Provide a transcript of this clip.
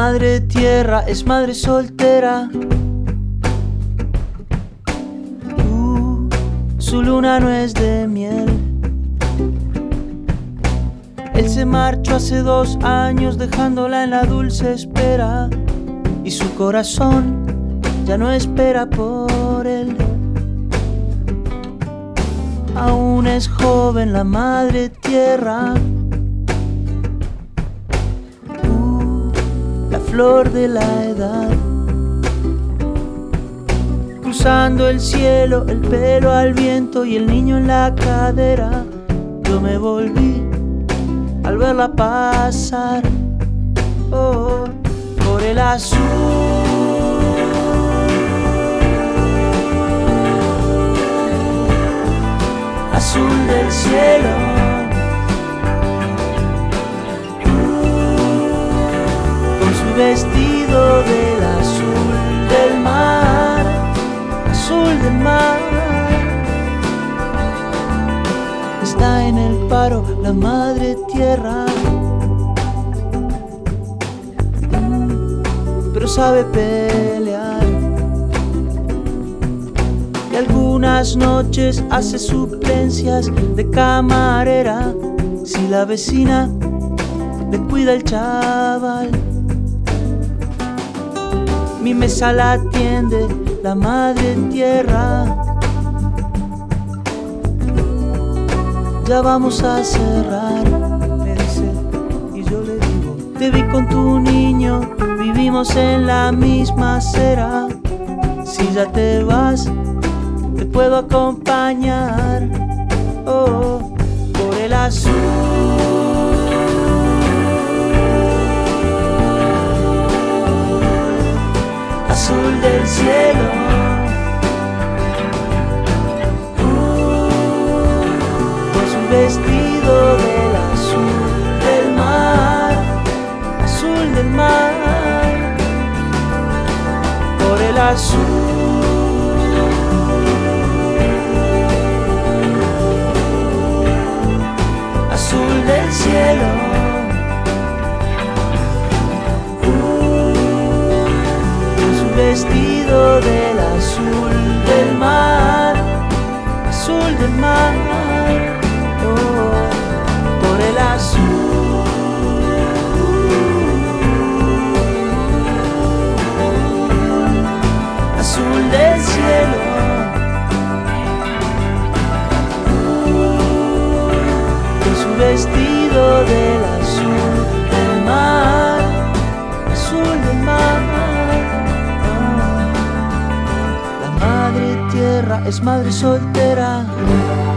madre tierra es madre soltera. Su luna no es de miel. Él se marchó hace 2 años dejándola en la dulce espera, y su corazón ya no espera por él. Aún es joven la madre tierra, la flor de la edad. Cruzando el cielo, el pelo al viento y el niño en la cadera. Yo me volví al verla pasar, oh, por el azul del cielo, con su vestido del azul del mar, azul del mar. Está en el paro la madre tierra, pero sabe pelear. Y algunas noches hace suplencias de camarera, si la vecina le cuida el chaval. Mi mesa la atiende la madre tierra. Ya vamos a cerrar, me dice, y yo le digo: te vi con tu niño, vivimos en la misma acera. Si ya te vas, te puedo acompañar, oh, por el azul del cielo, con su vestido del azul del mar, azul del mar, por el azul del cielo, con su vestido del azul del mar, azul del mar, oh, por el azul del cielo, vestido del azul del mar, azul del mar. Oh. La madre tierra es madre soltera.